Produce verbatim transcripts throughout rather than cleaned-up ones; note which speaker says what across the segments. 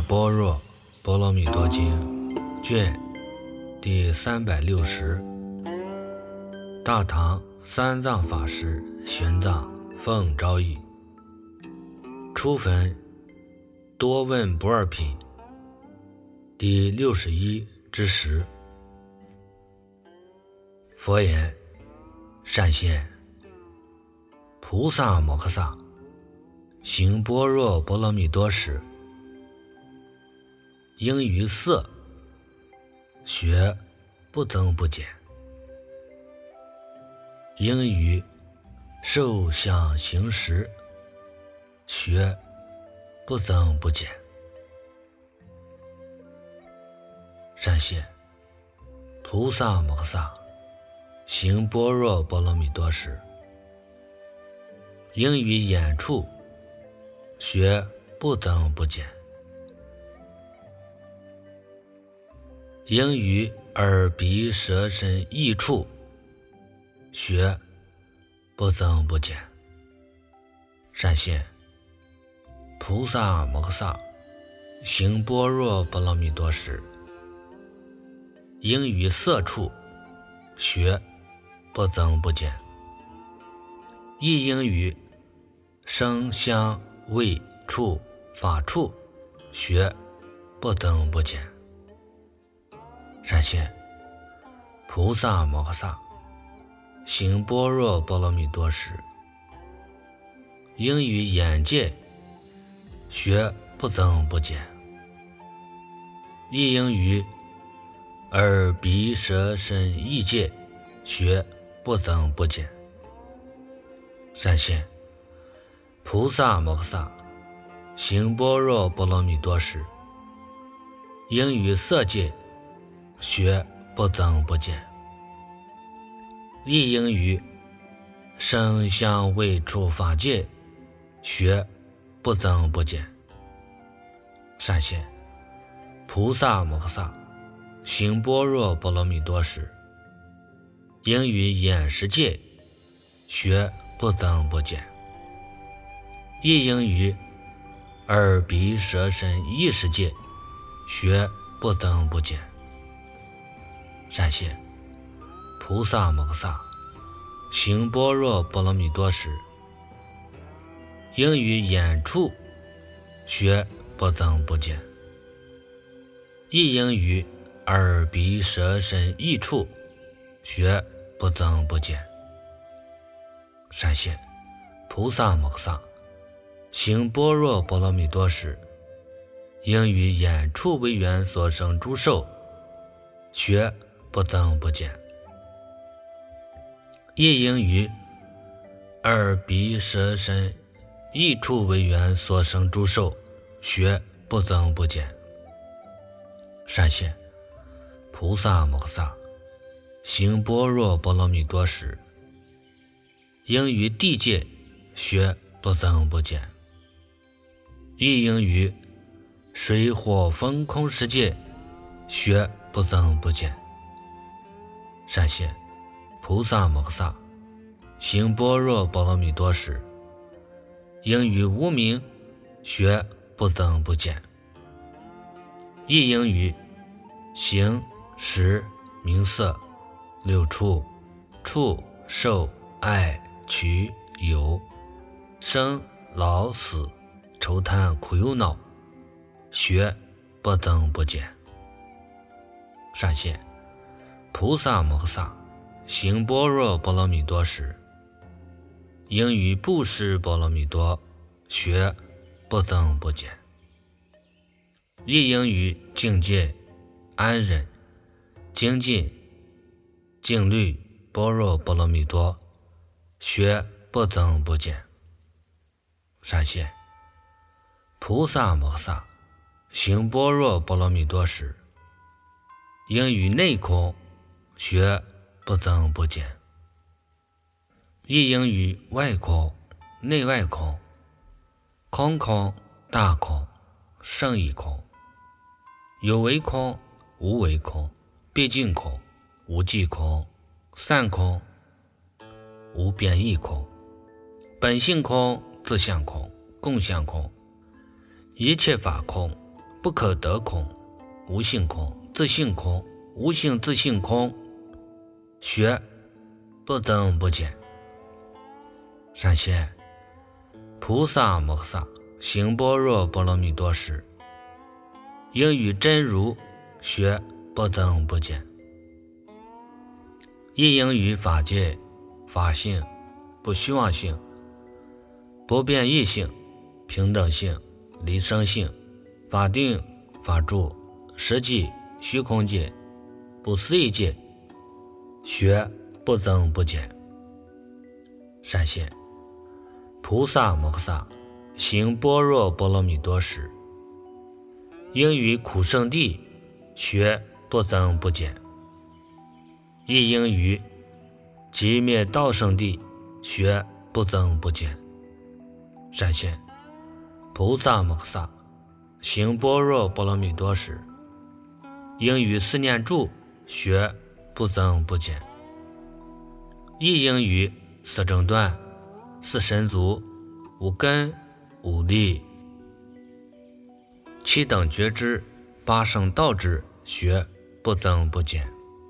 Speaker 1: 般若波罗蜜多经卷第三百六十，大唐三藏法师玄奘奉诏译，初分多问不二品第六十一之十。佛言：善现，菩萨摩诃萨行般若波罗蜜多时，应于色学不增不减，应于受想行识学不增不减。善现，菩萨摩诃萨行般若波罗蜜多时，应于眼处学不增不减，应于耳鼻舌身意处学不增不减。善现，菩萨摩诃萨行般若波罗蜜多时，应于色处学不增不减，亦应于声香味触法处学不增不减。善现，菩萨摩诃萨行般若波罗蜜多时，应于眼界学不增不减，亦应于耳鼻舌身意界学不增不减。善现，菩萨摩诃萨行般若波罗蜜多时，应于色界学不增不减，亦应于声香味触法界学不增不减。善现，菩萨摩诃萨行般若波罗蜜多时，应于眼识界学不增不减，亦应于耳鼻舌身意识界学不增不减。善现，菩萨摩诃萨行般若波罗蜜多时，应于眼处学不增不减，亦应于耳鼻舌身意处学不增不减。善现，菩萨摩诃萨行般若波罗蜜多时，应于眼处为缘所生诸受学不增不减，亦应于耳鼻舌身意处为缘所生诸受学不增不减。善现，菩萨摩诃萨行般若波罗蜜多时，应于地界学不增不减，亦应于水火风空世界学不增不减。善现，菩萨摩诃萨行般若波罗蜜多时，应于无明学不增不减，亦应于形识名色六处触受爱取有生老死愁贪苦忧恼学不增不减。善现，菩萨摩诃萨行般若波罗蜜多时，应于布施波罗蜜多学不增不减，亦应于境界安忍精进静虑般若波罗蜜多学不增不减。善现，菩萨摩诃萨行般若波罗蜜多时，应于内空学不增不减，亦应于外空内外空空空大空胜义空有为空无为空毕竟空无际空散空无变异空本性空自相空共相空一切法空不可得空，无性空，自性空，无性自性空，学不增不减。善现菩萨摩诃萨行般若波罗蜜多时，应与真如学不增不减，亦应于法界、法性、不虚妄性、不变异性、平等性、离生性、法定、法住、实际、虚空界、不思议界，学不增不减。善现菩萨摩诃萨行般若波罗蜜多时，应于苦圣地学不增不减，亦应于寂灭道圣地学不增不减。善现菩萨摩诃萨行般若波罗蜜多时，应于四念住学不增不减，亦应于四正断、四神足、五根、五力、七等觉知、八圣道之学不增不减。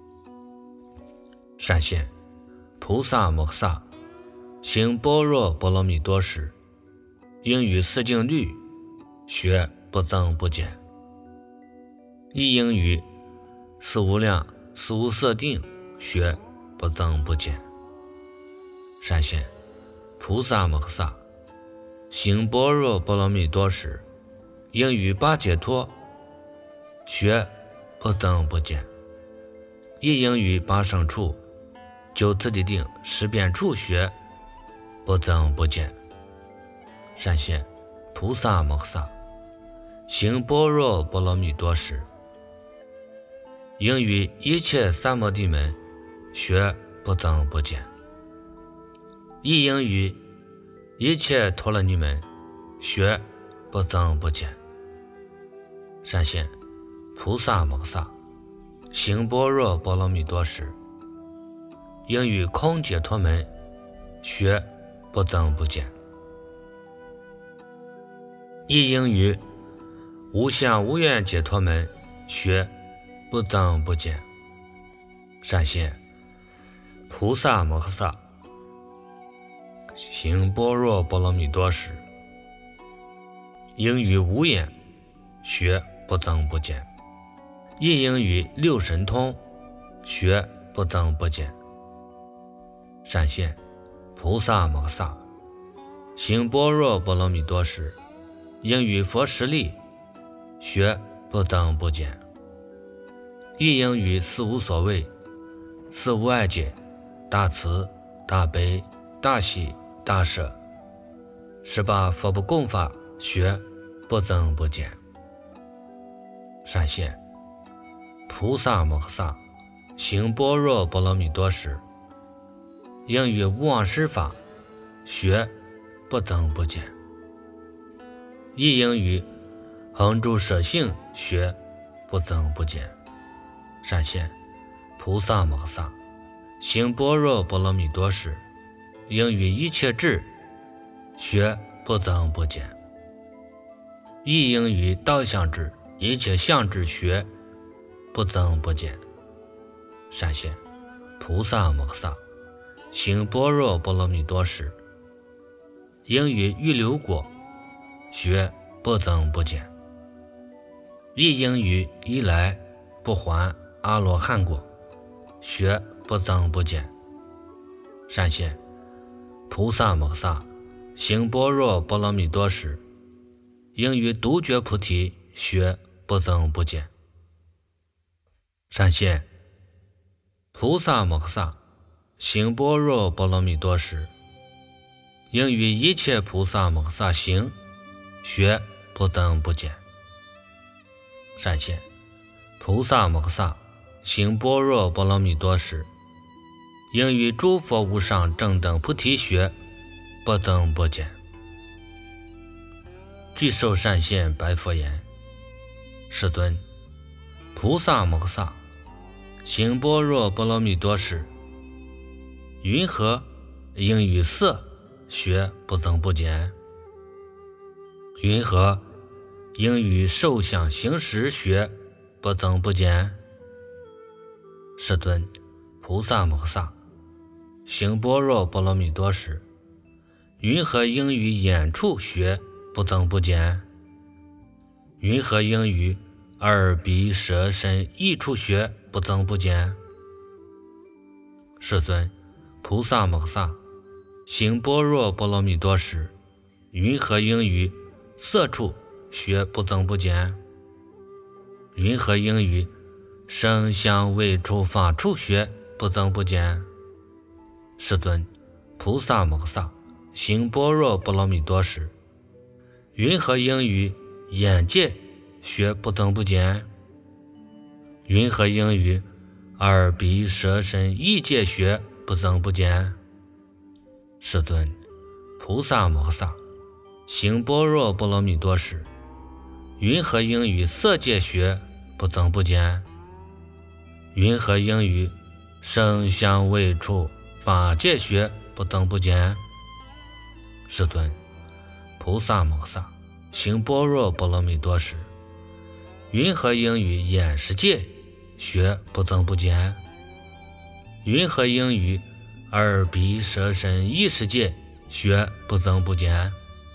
Speaker 1: 善现菩萨摩诃萨行般若波罗蜜多时，应于四静虑学不增不减，亦应于四无量、四无色定学不增不减。善现菩萨摩诃萨行般若波罗蜜多时，应于八解脱学不增不减，亦应于八圣处、九次第定、十遍处学不增不减。善现菩萨摩诃萨行般若波罗蜜多时，应于一切三摩地门学不增不减，亦应于一切陀罗尼门学不增不减。善现菩萨摩诃萨行般若波罗蜜多时，应于空解脱门学不增不减，亦应于无相无愿解脱门学不增不减。善现菩萨摩诃萨行般若波罗蜜多时，应于无眼学不增不减，亦应于六神通学不增不减。善现菩萨摩诃萨行般若波罗蜜多时，应于佛十力学不增不减，亦应于四无所谓、四无碍解、大慈、大悲、大喜、大舍十八佛不共法学不增不减。善现菩萨摩诃萨行般若波罗蜜多时，应于无妄施法学不增不减，亦应于恒住舍性学不增不减。善现菩萨摩诃萨行般若波罗蜜多时，应于一切智学不增不减，亦应于道相智、一切相智学不增不减。善现菩萨摩诃萨行般若波罗蜜多时，应于预流果学不增不减，亦应于一来不还阿罗汉果学不增不减。善现菩萨摩诃萨行般若波罗蜜多时，应于独觉菩提学不增不减。善现菩萨摩诃萨行般若波罗蜜多时，应于一切菩萨摩诃萨行学不增不减。善现菩萨摩诃萨行般若波罗蜜多时，应于诸佛无上正等菩提学不增不减。具受善现白佛言：世尊，菩萨摩诃萨行般若波罗蜜多时，云何应于色学不增不减？云何应于受想行识学，不增不减。世尊，菩萨摩诃萨，行般若波罗蜜多时，云何应于眼处学，不增不减？云何应于耳鼻舌身意处学，不增不减？世尊，菩萨摩诃萨，行般若波罗蜜多时，云何应于色处学，不增不减？云何应于声香味触法处学，不增不减？世尊，菩萨摩诃萨，行般若波罗蜜多时，云何应于眼界学，不增不减？云何应于耳鼻舌身意界学，不增不减？世尊，菩萨摩诃萨，行般若波罗蜜多时，云何应于色界学，不增不减？云何应于声香味触法界学，不增不减？世尊，菩萨摩诃萨，行般若波罗蜜多时，云何应于眼识界学，不增不减？云何应于耳鼻舌身意识界学，不增不减？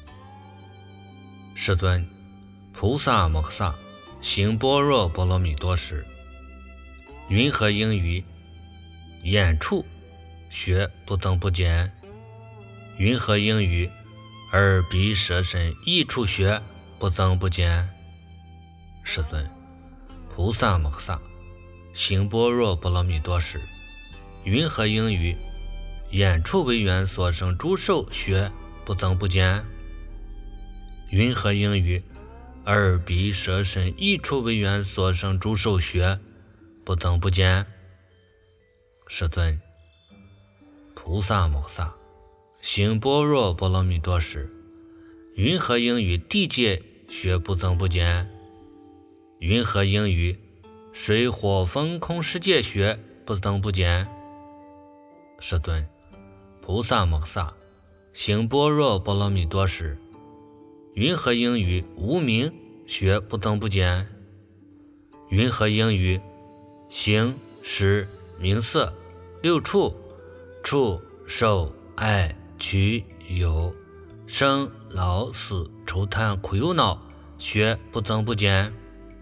Speaker 1: 世尊，菩萨摩诃萨，行般若波罗蜜多时，云何应于眼处学，不增不减？云何应于耳鼻舌身意处学，不增不减？世尊，菩萨摩诃萨，行般若波罗蜜多时，云何应于眼处为缘所生诸受学，不增不减？云何应于耳鼻舌身意处为缘所生诸受学，不增不减？世尊，菩萨摩诃萨，行般若波罗蜜多时，云何应于地界学，不增不减？云何应于水火风空世界学，不增不减？世尊，菩萨摩诃萨，行般若波罗蜜多时，云何应于无明学，不增不减？云何应于形识名色六处触受爱取有生老死愁贪苦忧恼学，不增不减？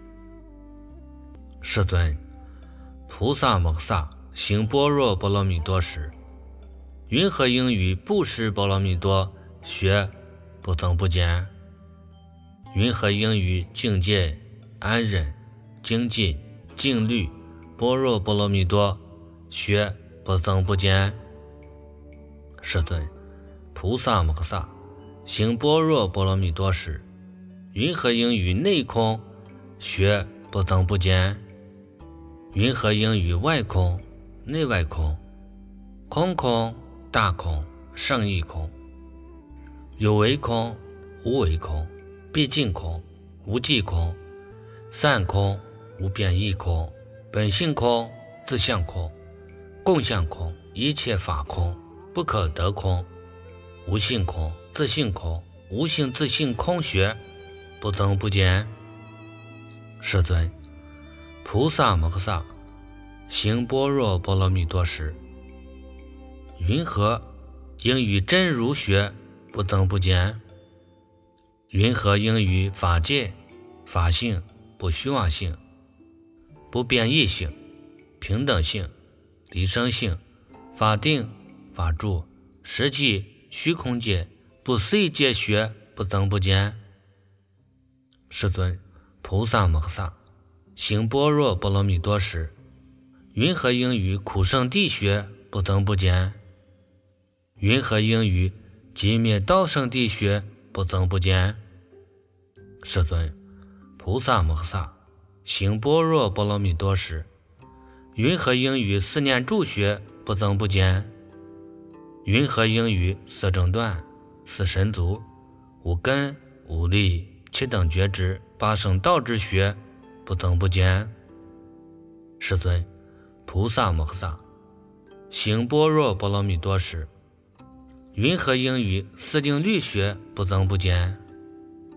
Speaker 1: 世尊，菩萨摩诃萨，行般若波罗蜜多时，云何应于布施波罗蜜多学，不增不减？云何应于境界安忍精进静虑般若波罗蜜多学，不增不减？世尊，菩萨摩诃萨，行般若波罗蜜多时，云何应于内空学，不增不减？云何应于外空内外空空空大空胜义空有为空无为空毕竟空无际空散空无变异空本性空自相空共相空一切法空不可得空无性空自性空无性自性空学，不增不减？世尊，菩萨摩诃萨，行般若波罗蜜多时，云何应于真如学，不增不减？云何应于法界法性不虚妄性不变异性平等性离生性法定法住实际虚空界不思议界学，不增不减？世尊，菩萨摩诃萨，行般若波罗蜜多时，云何应于苦圣地学，不增不减？云何应于寂灭道圣地学，不增不减？世尊，菩萨摩诃萨，行般若波罗蜜多时，云何应于四念住学，不增不减？云何应于四正断四神足五根五力七等觉知八圣道之学，不增不减？世尊，菩萨摩诃萨，行般若波罗蜜多时，云何应于四定律学，不增不减？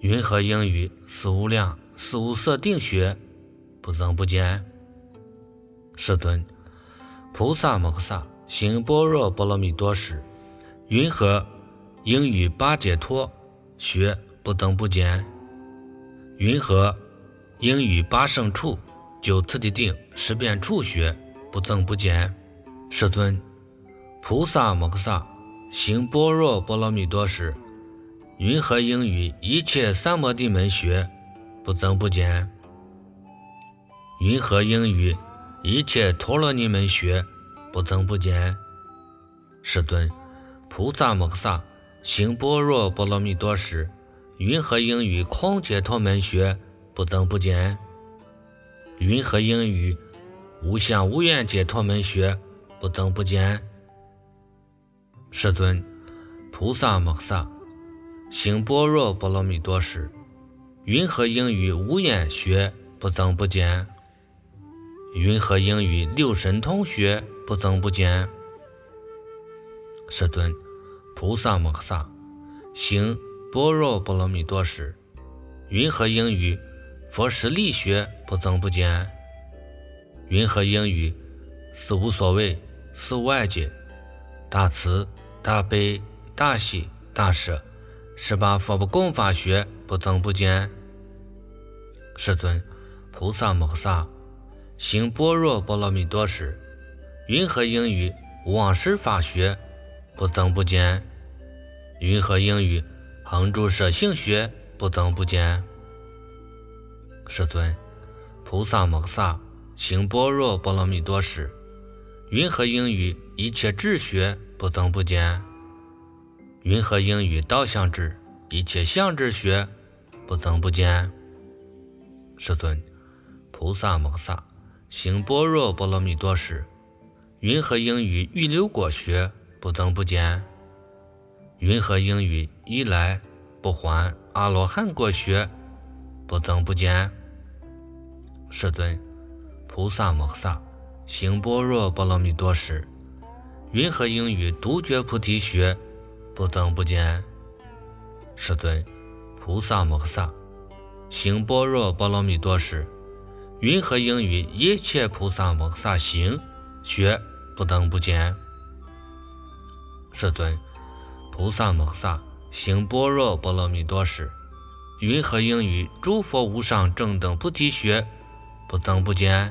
Speaker 1: 云何应语四无量四无色定学，不增不减。世尊，菩萨摩诃萨行般若波罗蜜多时，云何应语八解脱学，不增不减。云何应语八胜处九次第定十遍处学，不增不减。世尊，菩萨摩诃萨行般若波罗蜜多时，云何应语一切三摩地门学，不增不减。云何应语一切陀罗尼门学，不增不减。世尊，菩萨摩诃萨行般若波罗蜜多时，云何应语空解脱门学，不增不减。云何应语无相无愿解脱门学，不增不减。世尊，菩萨摩诃萨行般若波罗蜜多时，云何应语无眼学，不增不减。云何应语六神通学，不增不减。世尊，菩萨摩诃萨行般若波罗蜜多时，云何应语佛实力学，不增不减。云何应语四无所谓四无碍解大慈大悲大喜大舍十八佛不共法学，不增不减。世尊，菩萨摩诃萨行般若波罗蜜多时，云何应语无忘失法学，不增不减。云何应语恒住舍性学，不增不减。世尊，菩萨摩诃萨行般若波罗蜜多时，云何应语一切智学，不增不减。云何应语道相智一切相智学，不增不减。世尊，菩萨摩诃萨行般若波罗蜜多时，云何应语预流果学，不增不减。云何应语一来不还阿罗汉果学，不增不减。世尊，菩萨摩诃萨行般若波罗蜜多时，云何应语独觉菩提学，不增不减。世尊，菩萨摩诃萨行般若波罗蜜多时，云何应语一切菩萨摩诃萨行学，不增不减。世尊，菩萨摩诃萨行般若波罗蜜多时，云何应语诸佛无上正等菩提学，不增不减。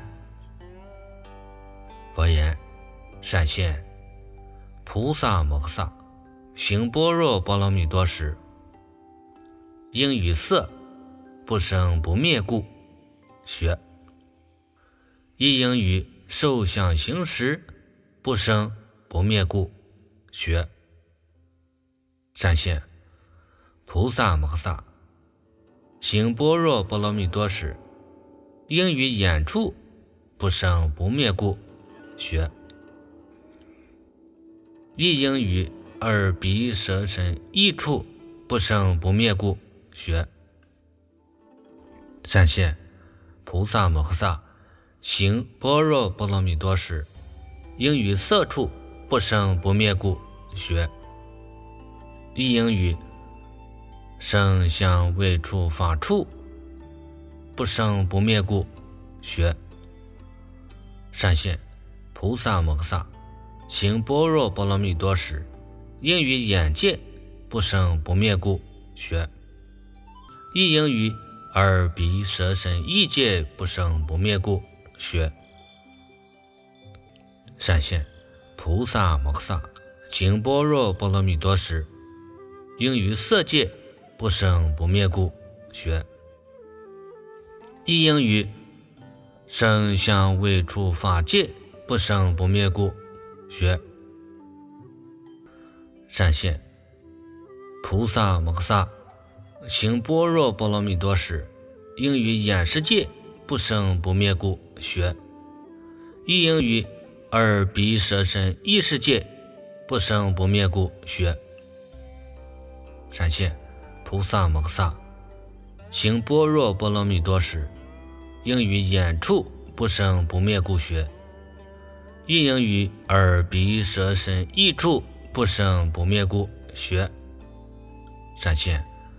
Speaker 1: 佛言：善现，菩萨摩诃萨行般若波罗蜜多时，应语色不生不灭故学，亦应语受想行识不生不灭故学。善现，菩萨摩诃萨行般若波罗蜜多时，应语眼处不生不灭故学，亦应语耳鼻舌身意处不生不灭故学。善现，菩萨摩诃萨行般若波罗蜜多时，应语色处不生不灭故学，亦应语声香味触法处不生不灭故学。善现，菩萨摩诃萨行般若波罗蜜多时，应语眼界不生不灭故学，亦应语耳鼻舌身意界不生不灭故学。善现，菩萨摩诃萨行般若波罗蜜多时，应语色界不生不灭故学，亦应语声香味触法界不生不灭故学。善现，菩萨摩诃萨行般若波罗蜜多时，应语眼识界不生不灭故学，亦应语耳鼻舌身意识界不生不灭故学。善现，菩萨摩诃萨行般若波罗蜜多时，应语眼处不生不灭故学，亦应语耳鼻舌身意处不生不灭故学。善现，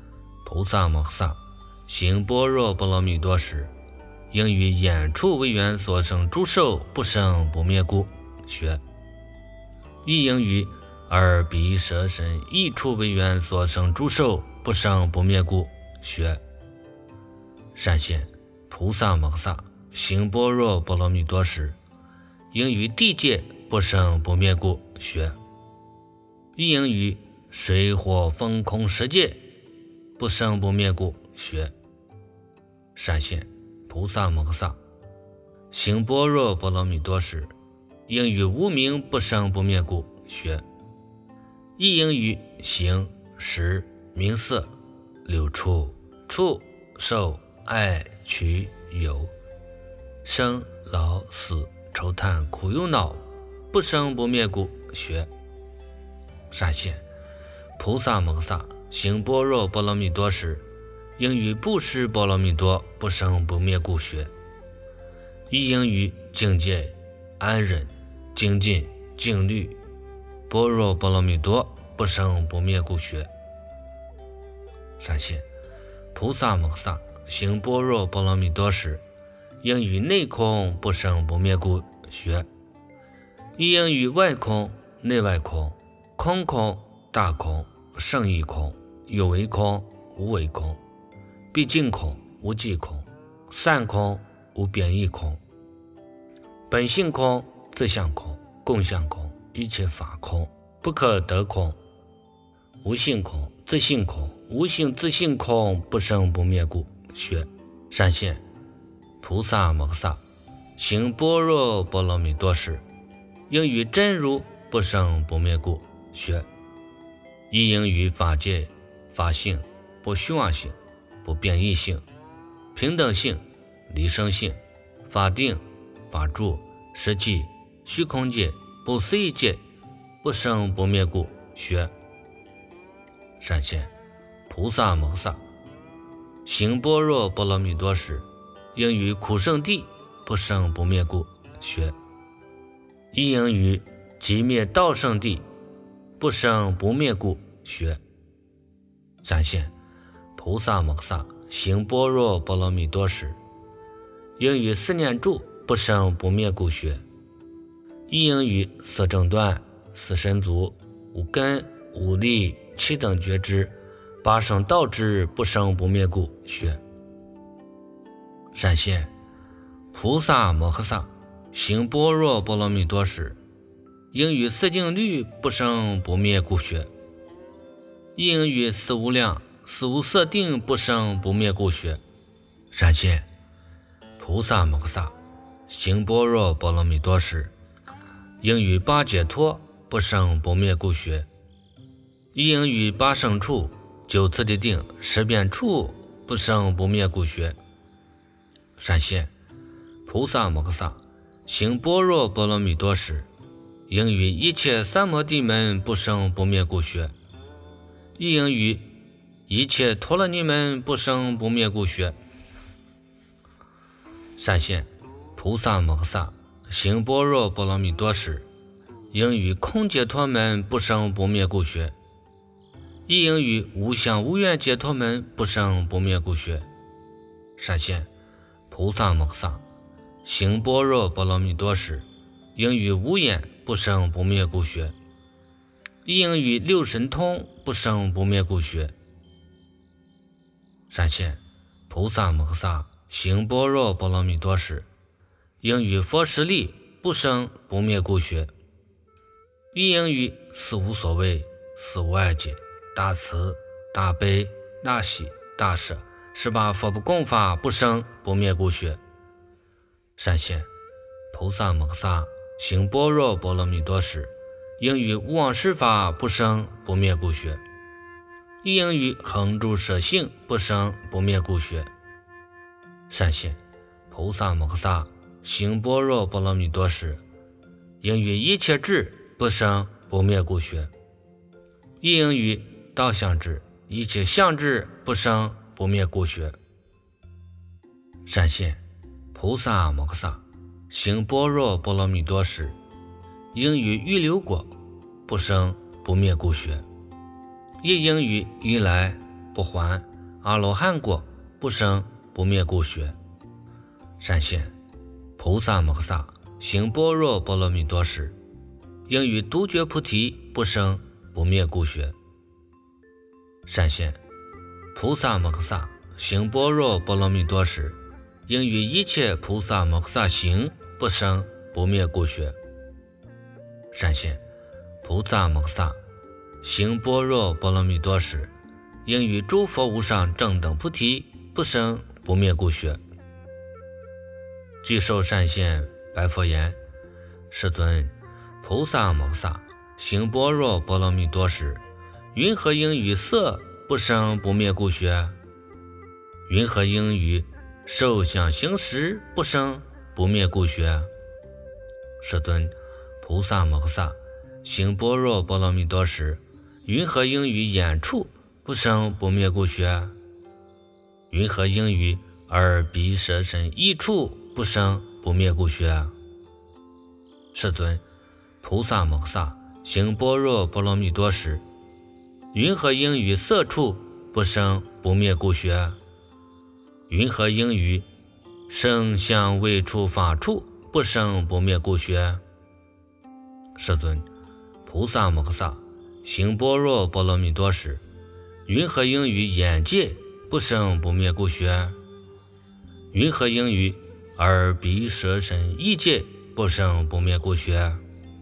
Speaker 1: 菩萨摩诃萨行般若波罗蜜多时，应于眼处为缘所生诸受不生不灭故学，亦应于耳鼻舌身意处为缘所生诸受不生不灭故学。善现菩萨摩诃萨行般若波罗蜜多时，应于地界不生不灭故学，亦应于水火风空十界不生不灭故学。善现菩萨摩诃萨行般若波罗蜜多时，应于无明不生不灭故学，亦应于形识名色六处触受爱取有生老死愁叹苦忧恼不生不灭故学。善现菩萨摩诃萨行般若波罗蜜多时，应于布施波罗蜜多不生不灭故学，亦应于境界安忍精进静虑般若波罗蜜多不生不灭故学。善现菩萨摩诃萨行般若波罗蜜多时，应于内空不生不灭故学，亦应于外空内外空空空大空胜义空有为空无为空毕竟空无际空散空无变异空本性空自相空共相空一切法空不可得空无性空自性空无性自性空不生不灭故学。善现菩萨摩诃萨行般若波罗蜜多时，应于真如不生不灭故学，亦应于法界法性不虚妄性不变异性平等性离生性法定法住实际虚空界不思议界不生不灭故学。善现菩萨摩诃萨行般若波罗蜜多时，应于苦圣地不生不灭故学，亦应于极灭道圣地不生不灭故学。善现菩萨摩诃萨行般若波罗蜜多时，应于四念住不生不灭故学，亦应于四正断四神足五根五力七等觉知八圣道之不生不灭故学。善现菩萨摩诃萨行般若波罗蜜多时，应于四静虑不生不灭故学，亦应于四无量四无色定不生不灭故学。善现菩萨摩诃萨行般若波罗蜜多时，应于八解脱不生不灭故学，亦应于八胜处九次第定十变处不生不灭故学。善现菩萨摩诃萨行般若波罗蜜多时，应于一切三摩地门不生不灭故学，亦应于一切陀罗尼门不生不灭故学。善现菩萨摩诃萨行般若波罗蜜多时，应于空解脱门不生不灭故学，亦应于无相无愿解脱门不生不灭故学。善现菩萨摩诃萨行般若波罗蜜多时，应于无眼不生不灭故学，亦应于六神通不生不灭故学。善现菩萨摩诃萨行般若波罗蜜多时，应于佛实力不生不灭故学，亦应于四无所谓四无碍解大慈大悲大喜大舍十八佛不共法不生不灭故学。善现菩萨摩诃萨行般若波罗蜜多时，应于无妄施法不生不灭故学，亦应于恒住舍性不生不灭故学。善现菩萨摩诃萨行般若波罗蜜多时，应于一切智不生不灭故学，亦应于道相智一切相智不生不灭故学。善现菩萨摩诃萨行般若波罗蜜多时，应于预流果不生不灭故学，亦应于于来不还阿罗汉果，不生不灭故学。闪现菩萨摩诃萨行般若波罗蜜多时，应于独觉菩提，不生不灭故学。闪现菩萨摩诃萨行般若波罗蜜多时，应于一切菩萨摩诃萨行，不生不灭故学。闪现菩萨摩诃萨行般若波罗蜜多时，应于诸佛无上正等菩提，不生不灭故学。具受善现白佛言：世尊，菩萨摩诃萨行般若波罗蜜多时，云何应于色不生不灭故学？云何应于受想行识不生不灭故学？世尊，菩萨摩诃萨行般若波罗蜜多时，云何应于眼处不生不灭故学？云何应于耳鼻舌身意处不生不灭故学？世尊，菩萨摩诃萨行般若波罗蜜多时，云何应于色处不生不灭故学？云何应于声相味触法处不生不灭故学？世尊，菩萨摩诃萨行般若波罗蜜多时，云何应于眼界不生不灭故学？云何应于耳鼻舌身意界不生不灭故学？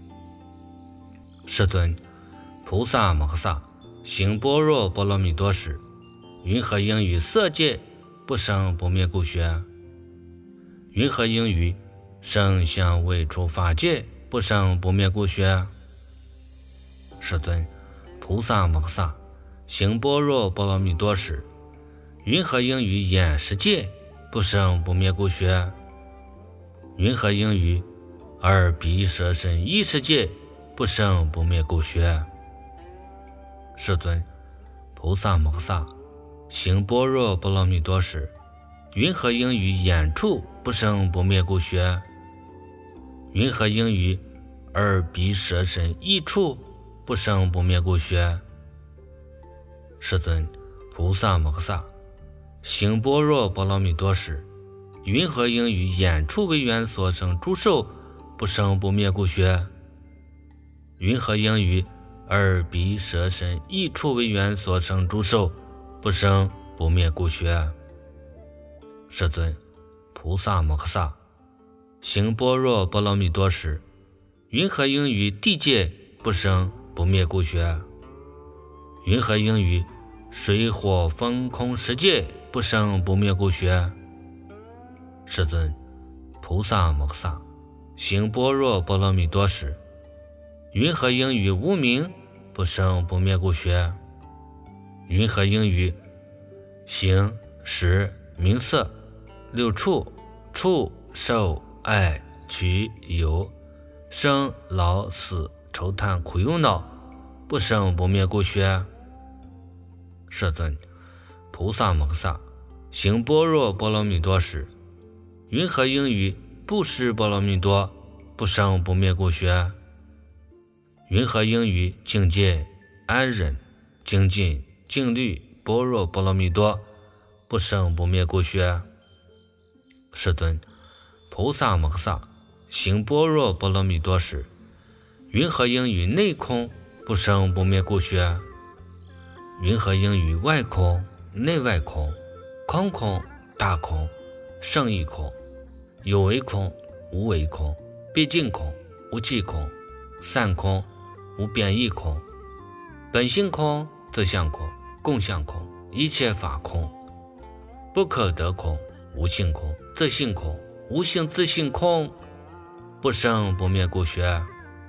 Speaker 1: 世尊，菩萨摩诃萨行般若波罗蜜多时，云何应于色界不生不灭故学？云何应于声相味触法界不生不灭故学？世尊，菩萨摩诃萨行般若波罗蜜多时，云何应于眼识界不生不灭故学？云何应于耳鼻舌身意识界不生不灭故学？世尊，菩萨摩诃萨行般若波罗蜜多时，云何应于眼处不生不灭故学？云何应于耳鼻舌身意处不生不灭故学？世尊，菩萨摩诃萨行般若波罗蜜多时，云何应于眼处为缘所生诸受不生不灭故学？云何应于耳鼻舌身意处为缘所生诸受不生不灭故学？世尊，菩萨摩诃萨行般若波罗蜜多时，云何应于地界不生不灭故学？云何应于水火风空十界不生不灭故学？世尊，菩萨摩诃萨行般若波罗蜜多时，云何应于无明不生不灭故学？云何应于形识名色六处触受爱取有生老死愁叹苦忧恼不生不灭故学？世尊，菩萨摩诃萨行般若波罗蜜多时，云何应于布施波罗蜜多不生不灭故学？云何应于境界安忍精进静虑般若波罗蜜多不生不灭故学？世尊，菩萨摩诃萨行般若波罗蜜多时，云何应于内空不生不灭故学？云何应于外空内外空空空大空胜义空有为空无为空毕竟空无际空散空无变异空本性空自相空共相空一切法空不可得空无性空自性空无性自性空不生不灭故学？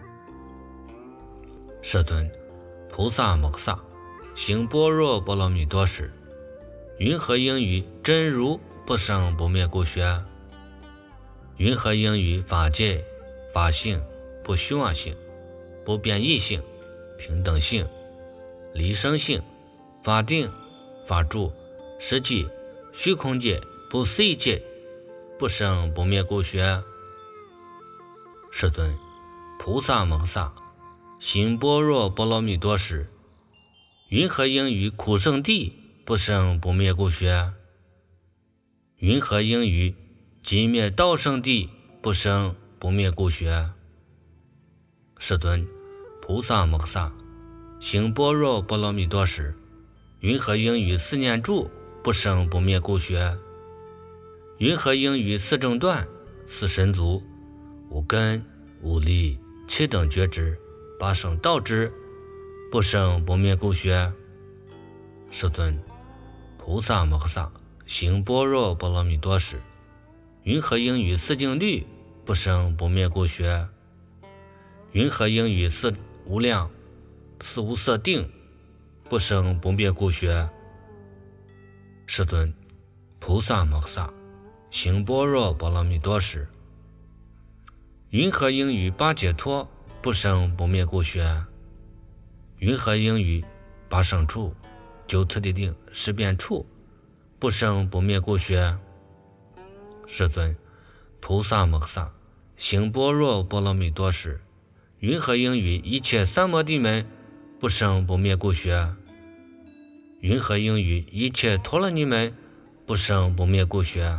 Speaker 1: 世尊，菩萨摩诃萨行般若波罗蜜多时，云何应于真如不生不灭故学？云何应于法界法性不虚妄性不变异性平等性离生性法定法住实际虚空界不思议界不生不灭故学？世尊，菩萨摩诃萨行般若波罗蜜多时，云何应于苦圣地不生不灭故学。云何应于寂灭道生地，不生不灭故学。世尊，菩萨摩诃萨行般若波罗蜜多时，云何应于四念住，不生不灭故学。云何应于四正断、四神足、五根、五力、七等觉知、八圣道之，不生不灭故学。世尊，菩萨摩诃萨行般若波罗蜜多时，云何应于四静虑，不生不灭故学。云何应于四无量、四无色定，不生不灭故学。世尊，菩萨摩诃萨行般若波罗蜜多时，云何应于八解脱，不生不灭故学。云何应于八圣处、九次第定、十变处，不生不灭故学。世尊，菩萨摩诃萨行般若波罗蜜多时，云何应于一切三摩地门，不生不灭故学。云何应于一切陀罗尼门，不生不灭故学。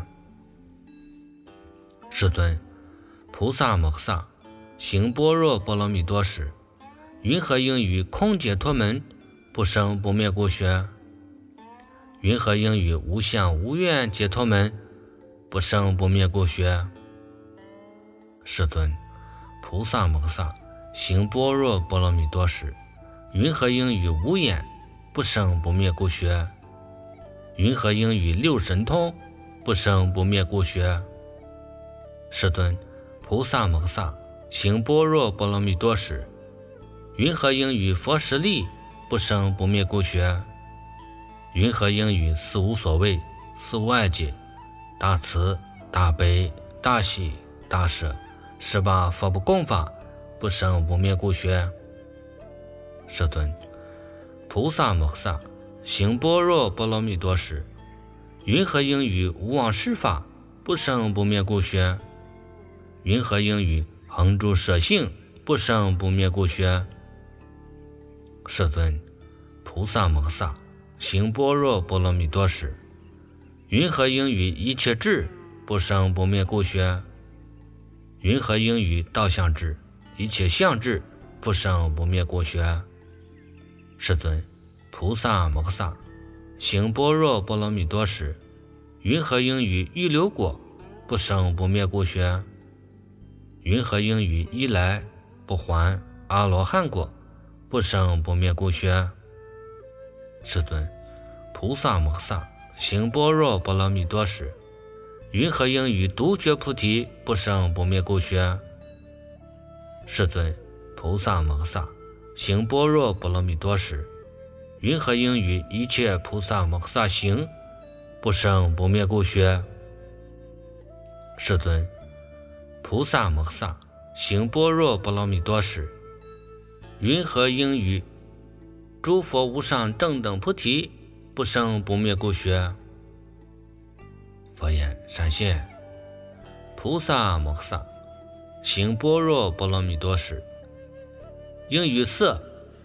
Speaker 1: 世尊，菩萨摩诃萨行般若波罗蜜多时，云何应于空解脱门，不生不灭故学。云何应于无相无愿解脱门，不生不灭故学。世尊，菩萨摩诃萨行般若波罗蜜多时，云何应于无眼，不生不灭故学。云何应于六神通，不生不灭故学。世尊，菩萨摩诃萨行般若波罗蜜多时，云何应于佛十力，不生不灭故学。云何应于四无所谓、四无碍解、大慈、大悲、大喜、大舍、十八佛不共法，不生不灭故学。世尊，菩萨摩诃萨行般若波罗蜜多时，云何应于无妄施法，不生不灭故学。云何应于恒住舍性，不生不灭故学。世尊，菩萨摩诃萨行般若波罗蜜多时，云何应于一切智，不生不灭故学。云何应于道相智、一切相智，不生不灭故学。世尊，菩萨摩诃萨行般若波罗蜜多时，云何应于预流果，不生不灭故学。云何应于一来不还阿罗汉果，不生不灭故学。世尊，菩萨摩诃萨行般若波罗蜜多时，云何应于独觉菩提，不生不灭故学。世尊，菩萨摩诃萨行般若波罗蜜多时，云何应于一切菩萨摩诃萨行，不生不灭故学。世尊，菩萨摩诃萨行般若波罗蜜多时，云何应于诸佛无上正等菩提，不生不灭故学。佛言：善现，菩萨摩诃萨行般若波罗蜜多时，应于色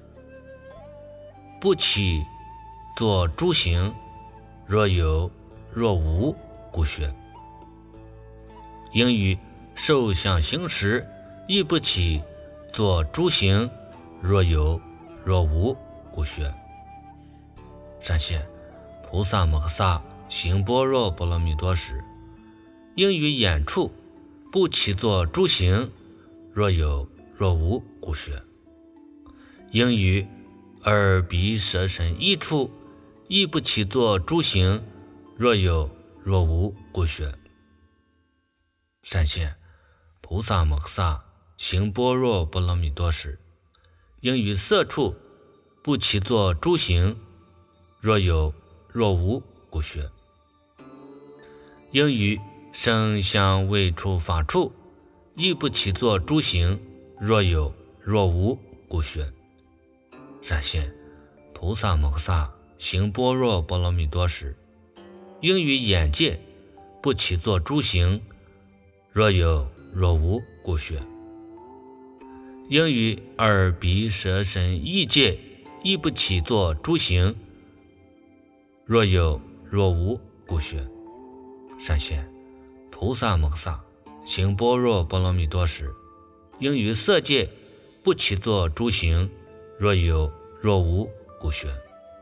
Speaker 1: 不起作诸行，若有若无故学。应于受想行识，亦不起作诸行，若有若无故学。善现，菩萨摩诃萨行般若波罗蜜多时，应于眼处不起作诸行，若有若无故学。应于耳鼻舌身意处，亦不起作诸行，若有若无故学。善现，菩萨摩诃萨行般若波罗蜜多时，应于色处不起作诸行，若有若无故学。应于声香味触法处，亦不起作诸行，若有若无故学。善现，菩萨摩诃萨行般若波罗蜜多时，应于眼界不起作诸行，若有若无故学。应于耳鼻舌身意界亦不起作诸行， 若有若无故学。善现菩萨摩诃萨行般若波罗蜜多时，应于色界不起作诸行，若有若无故学。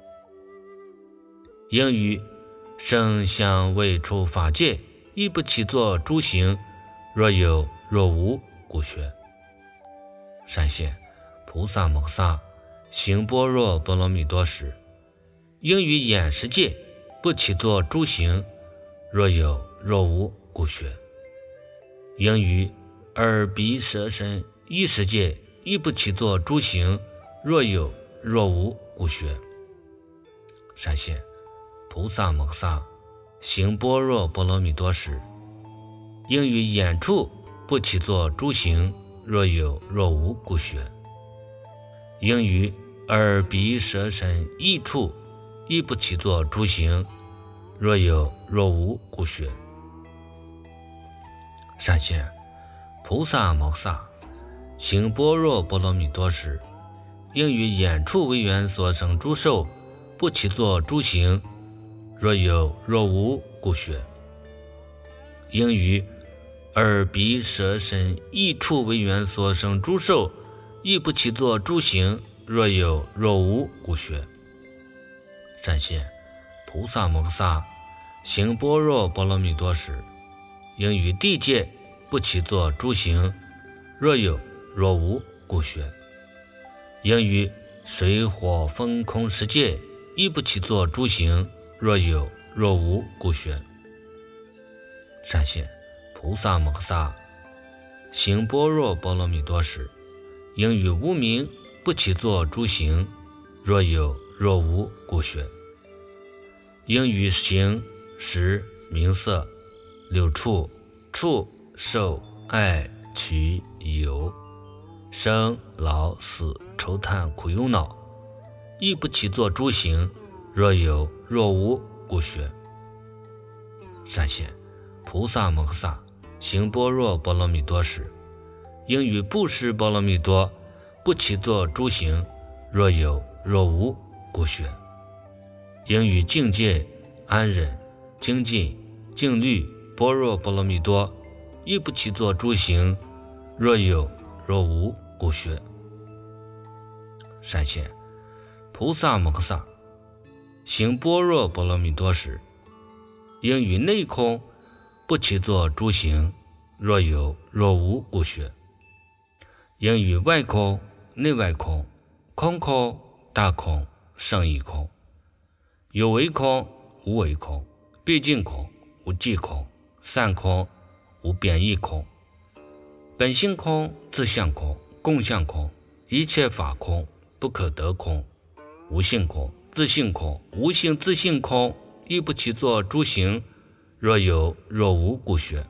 Speaker 1: 应于声香味触法界亦不起作诸行，若有若无故学。善现菩萨摩诃萨行般若波罗蜜多时，应于眼识界不起作诸行，若有若无故学。应于耳鼻舌身意识界亦不起作诸行，若有若无故学。善现菩萨摩诃萨行般若波罗蜜多时，应于眼处不起作诸行，若有若无故学。应于耳鼻舌身意处亦不起作诸行，若有若无故学。善现菩萨摩诃萨行般若波罗蜜多时，应于眼处为缘所生诸受不起作诸行，若有若无故学。应于耳鼻舌身意处为缘所生诸受亦不起作诸行，若有若无故学。善现菩萨摩诃萨行般若波罗蜜多时，应于地界不起作诸行，若有若无故学。应于水火风空十界亦不起作诸行，若有若无故学。善现菩萨摩诃萨行般若波罗蜜多时，应于无明不起作诸行，若有若无故学。应于形识名色六处触受爱取有生老死愁叹苦忧恼亦不起作诸行，若有若无故学。善现菩萨摩诃萨行般若波罗蜜多时，应于布施波罗蜜多不起作诸行，若有若无故学。应于境界安忍精进静虑般若波罗蜜多亦不起作诸行，若有若无故学。善现菩萨摩诃萨行般若波罗蜜多时，应于内空不起作诸行，若有若无故学。应于外空内外空空空大空胜义空有为空无为空毕竟空无际空散空无变异空本性空自相空共相空一切法空不可得空无性空自性空无性自性空亦不起作诸行，若有若无故学。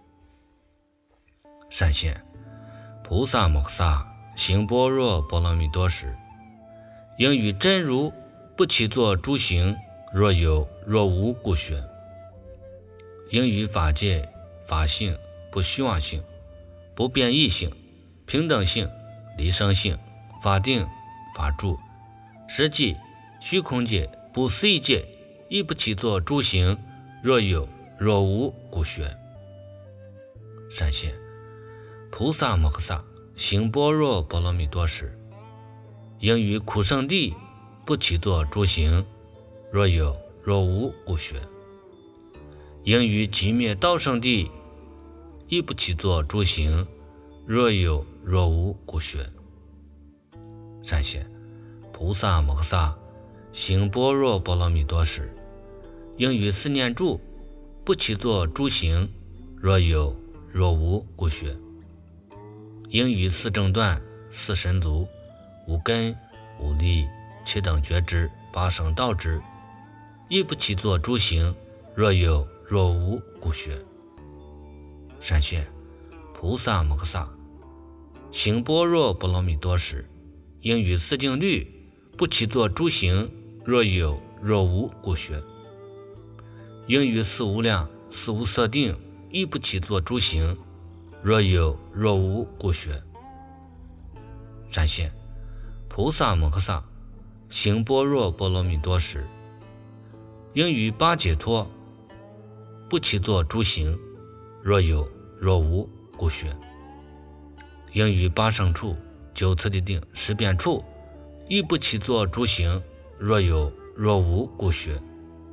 Speaker 1: 善现菩萨摩诃萨行般若波罗蜜多时，应于真如不起作诸行，若有若无故学。应于法界法性不虚妄性不变异性平等性离生性法定法住实际虚空界不思议界亦不起作诸行，若有若无故学。善现菩萨摩诃萨行般若波罗蜜多时，应于苦圣地不起作诸行，若有若无故学。应于寂灭道圣地亦不起作诸行，若有若无故学。善现菩萨摩诃萨行般若波罗蜜多时，应于四念住不起作诸行，若有若无故学。应于四正断四神足五根五力七等觉知八圣道知亦不起作诸行，若有若无故学。善现菩萨摩诃萨行般若波罗蜜多时，应于四定律不起作诸行，若有若无故学。应于四无量四无色定亦不起作诸行，若有若无故学。善现菩萨摩诃萨行般若波罗蜜多时， 应于八解脱，不起作诸行，若有若无，故学。应于八胜处、九次第定、十变处，亦不起作诸行，若有若无，故学。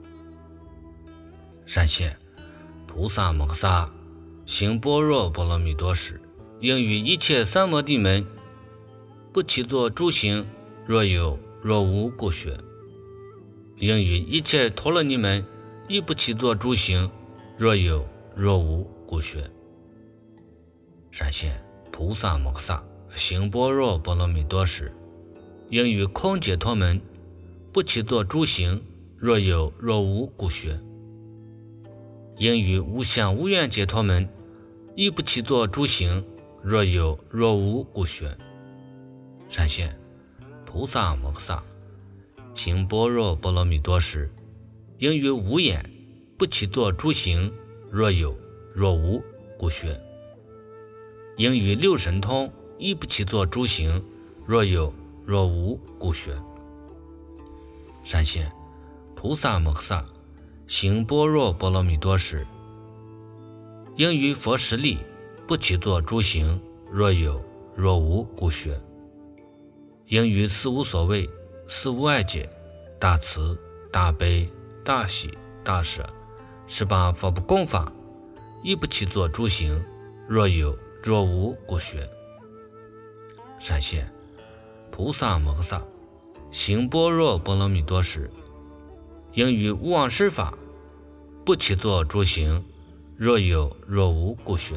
Speaker 1: 善现菩萨摩诃萨行般若波罗蜜多时，应于一切三摩地门，不起作诸行，若有若无，故学。应于一切陀罗尼门，亦不起作诸行，若有若无，故学。善现菩萨摩诃萨行般若波罗蜜多时，应于空解脱门，不起作诸行，若有若无，故学。应于无相无愿解脱门，亦不起作诸行，若有若无，故学。善现菩萨摩诃萨行般若波罗蜜多时，应于无眼，不起作诸行，若有若无，故学。应于六神通，亦不起作诸行，若有若无，故学。善现菩萨摩诃萨行般若波罗蜜多时，应于佛实力，不起作诸行，若有若无，故学。应于四无所谓、四无碍解、大慈、大悲、大喜、大舍十八佛不共法，亦不起作诸行，若有若无，故学。善现菩萨摩诃萨行般若波罗蜜多时，应于无妄施法，不起作诸行，若有若无，故学。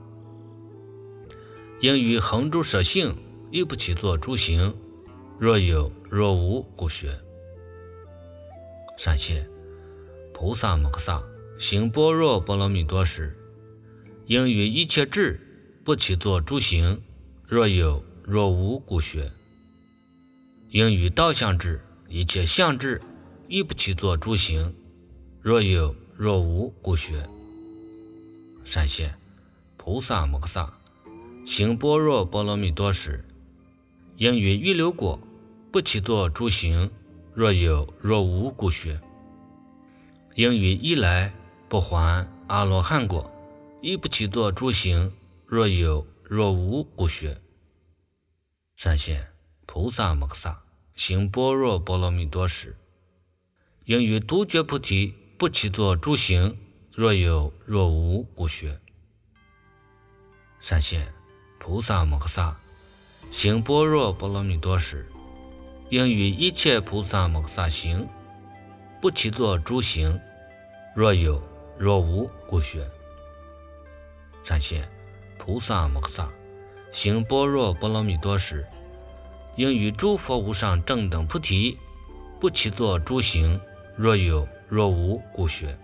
Speaker 1: 应于恒诸舍性，亦不起作诸行，若有若无，故学。善现菩萨摩诃萨行般若波罗蜜多时，应于一切智，不起作诸行，若有若无，故学。应于道相智、一切相智，亦不起作诸行，若有若无，故学。善现菩萨摩诃萨行般若波罗蜜多时，应于预流果，不起作诸行，若有若无，故学。应于一来不还阿罗汉果，亦不起作诸行，若有若无，故学。善现菩萨摩诃萨行般若波罗蜜多时，应于独觉菩提，不起作诸行，若有若无，故学。善现菩萨摩诃萨行般若波罗蜜多时，应于一切菩萨摩诃萨行，不起作诸行，若有若无，故学。善现菩萨摩诃萨行般若波罗蜜多时，应于诸佛无上正等菩提，不起作诸行，若有若无，故学。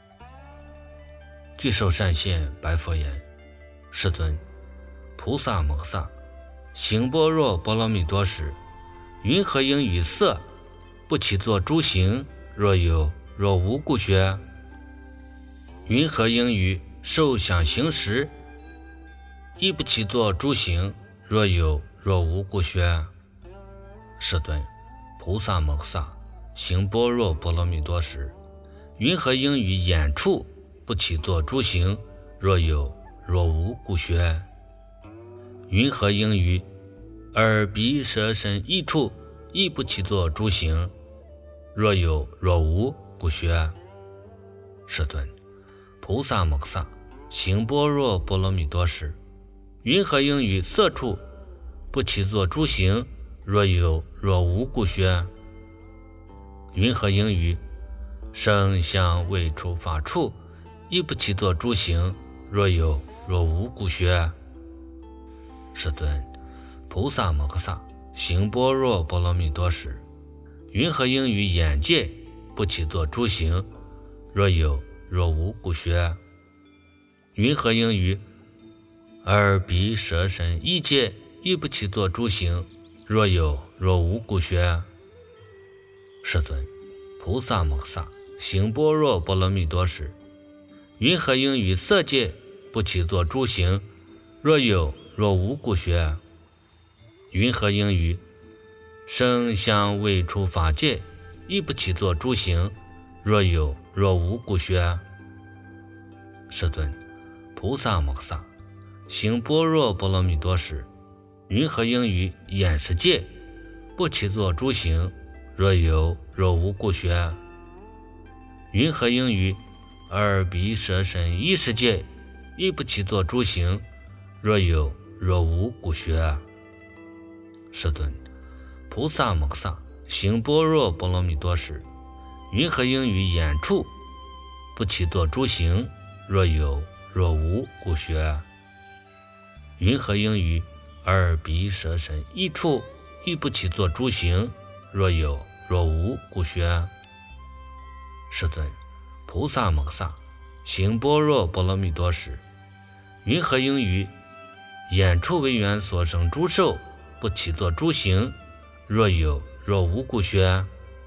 Speaker 1: 具受善现白佛言：世尊，菩萨摩诃萨行般若波罗蜜多时，云何应于色，不起作诸行，若有若无，故学？云何应于受想行识，亦不起作诸行，若有若无，故学？世尊，菩萨摩诃萨行般若波罗蜜多时，云何应于眼处，不起作诸行，若有若无，故学？云何应于耳鼻舌身意处，亦不起作诸行，若有若无，故学？世尊，菩萨摩诃萨行般若波罗蜜多时，云何应于色处，不起作诸行，若有若无，故学？云何应于声香味触法处，亦不起作诸行，若有若无，故学？世尊，菩萨摩诃萨行般若波罗蜜多时，云何应于眼界，不起作诸行，若有若无，故学？云何应于耳鼻舌身意界，亦不起作诸行，若有若无，故学？世尊，菩萨摩诃萨行般若波罗蜜多时，云何应于色界，不起作诸行，若有若无，故学？云何应于声香味触法界，亦不起作诸行， 若有若无故学。世尊，菩萨摩诃萨行般若波罗蜜多时，云何应于眼识界不起作诸行？若有若无故学。云何应于耳鼻舌身意识界亦不起作诸行？若有若无故学。世尊，菩萨摩诃萨行般若波罗蜜多时，云何应于眼处不起作诸行？若有若无故学。云何应于耳鼻舌身意处亦不起作诸行？若有若无故学。世尊，菩萨摩诃萨行般若波罗蜜多时，云何应于眼处为缘所生诸受不起作诸行？若有若无故学。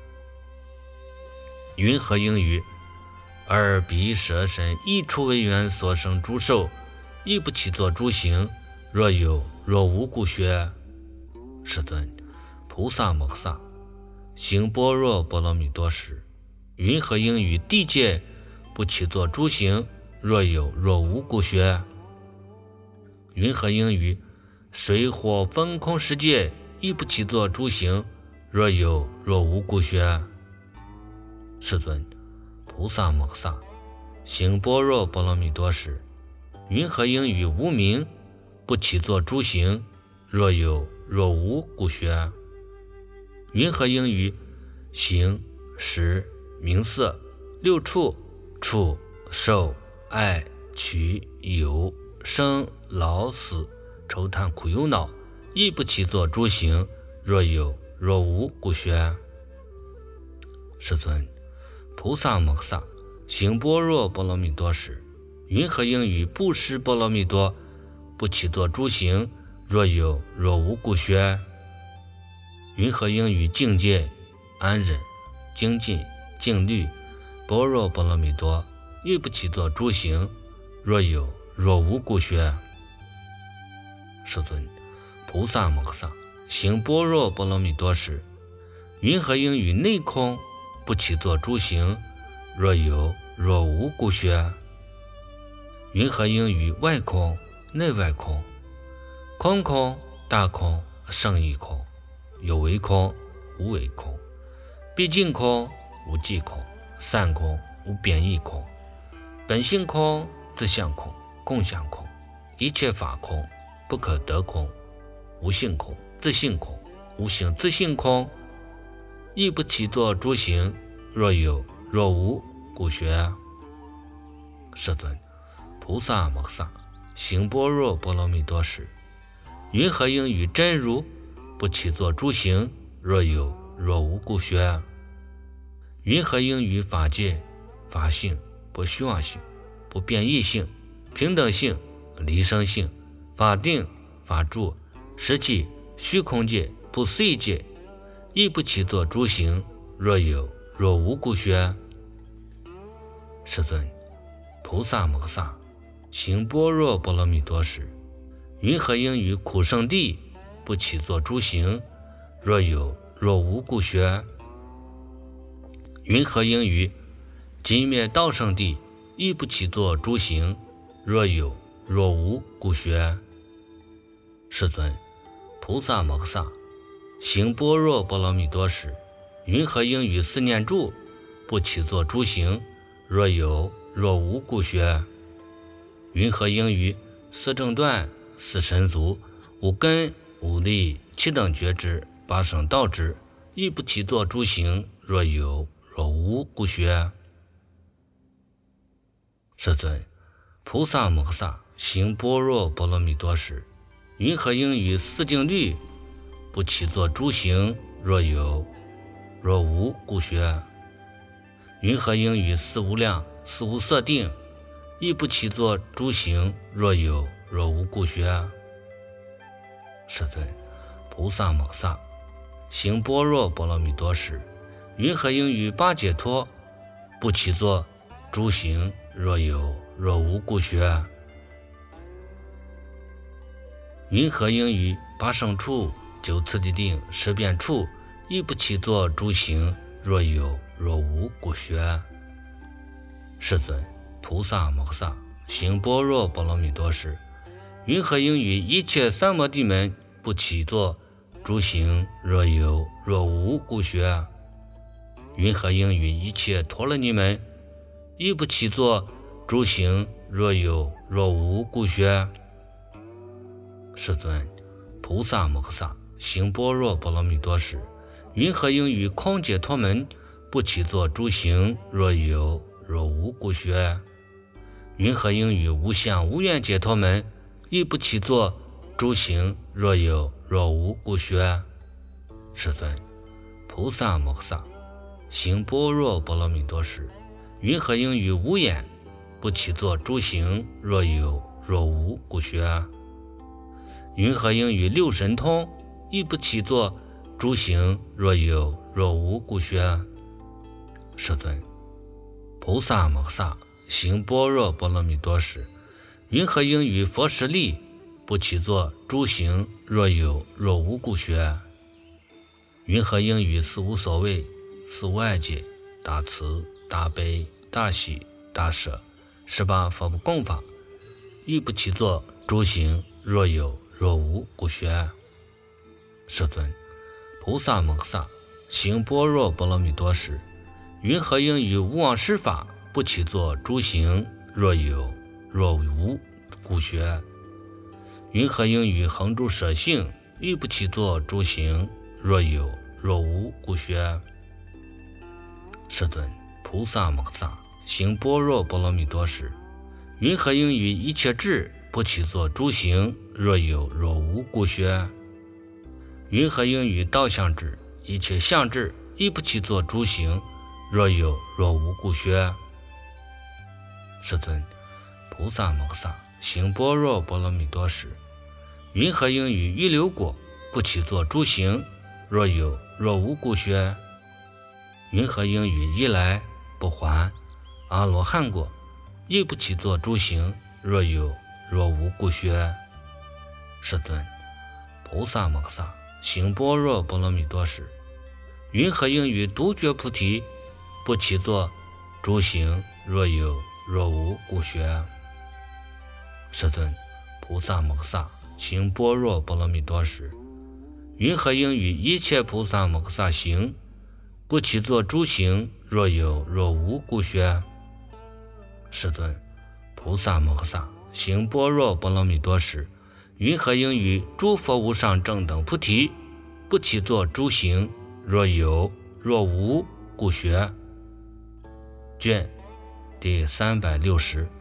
Speaker 1: 云何应于耳鼻舌身意处为缘所生诸受亦不起作诸行？若有若无故学。世尊，菩萨摩诃萨行般若波罗蜜多时，云何应于地界不起作诸行？若有若无故学。云何应于水火风空世界亦不起作诸行？若有若无故学。世尊，菩萨摩诃萨行般若波罗蜜多时，云何应于无明不起作诸行？若有若无故学。云何应于形识名色六处触受爱取有生老死愁叹苦忧恼亦不起作诸行？若有若无故学。世尊，菩萨摩诃萨行般若波罗蜜多时，云何应于布施波罗蜜多不起作诸行？若有若无故学。云何应于境界安忍精进静虑般若波罗蜜多亦不起作诸行？若有若无故学。世尊，菩萨摩诃萨行般若波罗蜜多时，云何应于内空不起作诸行？若有若无故学。云何应于外空内外空空空大空胜义空有为空无为空毕竟空无际空散空无变异空本性空自相空共相空一切法空不可得空无性空自性空无性自性空亦不起作诸行？若有若无故学。世尊，菩萨摩诃萨行般若波罗蜜多时，云何应于真如不起作诸行？若有若无故学。云何应于法界法性不虚妄性不变异性平等性离生性法定法住实际虚空界不思议界亦不起作诸行？若有若无故学。世尊，菩萨摩诃萨行般若波罗蜜多时，云何应于苦圣地不起作诸行？若有若无故学。云何应于寂灭道圣地亦不起作诸行？若有若无故学。世尊，菩萨摩诃萨行般若波罗蜜多时，云何应于四念住不起作诸行？若有若无故学。云何应于四正断四神足五根五力七等觉知八圣道知亦不起作诸行？若有若无故学。世尊，菩萨摩诃萨行般若波罗蜜多时，云何应于四静虑不起作诸行？若有若无故学。云何应于四无量四无色定亦不起作诸行？若有若无故学。世尊，菩萨摩诃萨行般若波罗蜜多时，云何应于八解脱不起作诸行？若有若无故学。云何应于八圣处九次第定十变处亦不起作诸行？若有若无故学。世尊，菩萨摩诃萨行般若波罗蜜多时，云何应于一切三摩地门不起作诸行若有若无故学？云何应于一切陀罗尼门亦不起作诸行若有若无故学？世尊，菩萨摩诃萨行般若波罗蜜多时，云何应于空解脱门不起作诸行若有若无故学？云何应于无相无愿解脱门亦不起作诸行若有若无故学？世尊，菩萨摩诃萨行般若波罗蜜多时，云何应于无眼不起作诸行若有若无故学？云何应于六神通亦不起作诸行若有若无故学？世尊，菩萨摩诃萨行般若波罗蜜多时，云何应于佛实力不起作诸行若有若无故学？云何应于四无所谓、四无碍解、大慈、大悲、大喜、大舍十八佛不共法亦不起作诸行若有若无故学？世尊，菩萨摩诃萨行般若波罗蜜多时，云何应于无妄施法不起作诸行若有若无故学？云何应于恒住舍性亦不起作诸行若有若无故学？世尊，菩萨摩诃萨行般若波罗蜜多时，云何应于一切智不起作诸行若有若无故学？云何应于道相智、一切相智亦不起作诸行若有若无故学？世尊，菩萨摩诃萨行般若波罗蜜多时，云何应于预流果不起作诸行若有若无故学？云何应于一来不还阿罗汉果亦不起作诸行若有若无故学？世尊，菩萨摩诃萨行般若波罗蜜多时，云何应于独觉菩提不起作诸行若有若无故学？世尊，菩萨摩诃萨行般若波罗蜜多时，云何应于一切菩萨摩诃萨行不起作诸行若有若无故学？世尊，菩萨摩诃萨行般若波罗蜜多时，云何应于诸佛无上正等菩提不起作诸行若有若无故学？卷第三百六十。